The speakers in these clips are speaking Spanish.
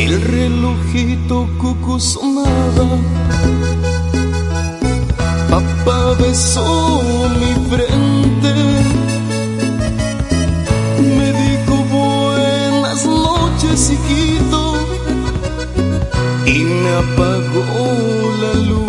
El relojito cucu sonaba, papá besó mi frente, me dijo buenas noches hijito y me apagó la luz.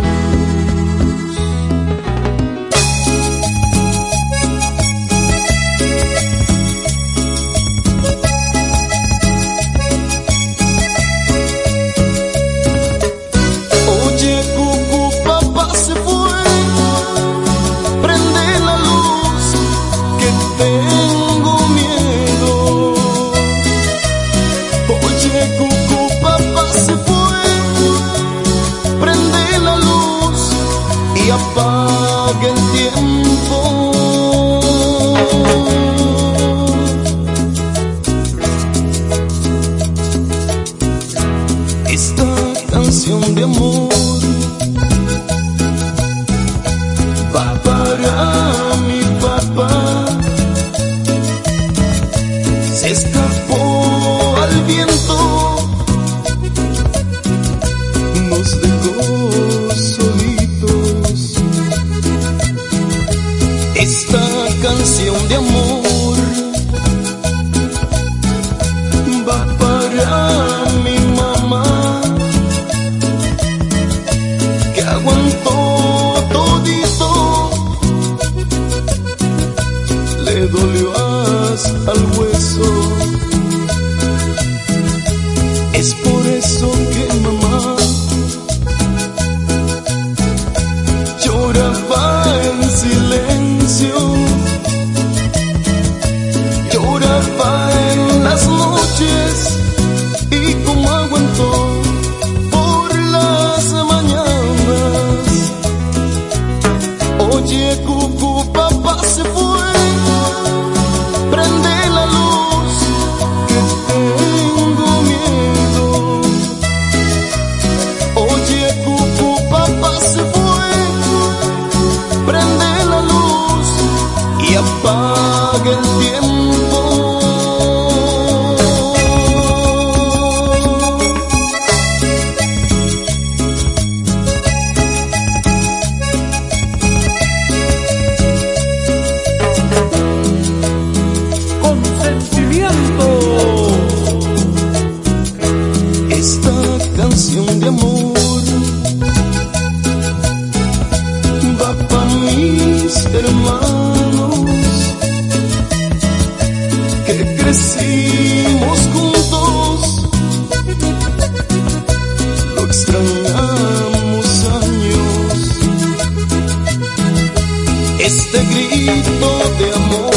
Apaga el tiempo. Esta canción de amor va para mi papá. Se escapó al viento, nos dejó solitos. Esta canción de amor va para mi mamá, que aguantó todito, le dolió hasta el hueso. Es por eso que mamá lloraba en silencio, lloraba en las noches y como aguantó por las mañanas. Oye cucu, papá se fue, prende la luz que tengo miedo. Oye cucu, papá se fue, prende la luz y apaga el tiempo. Con sentimiento. Esta canción de amor va pa' mis hermanos que crecimos juntos, lo extrañamos años. Este grito de amor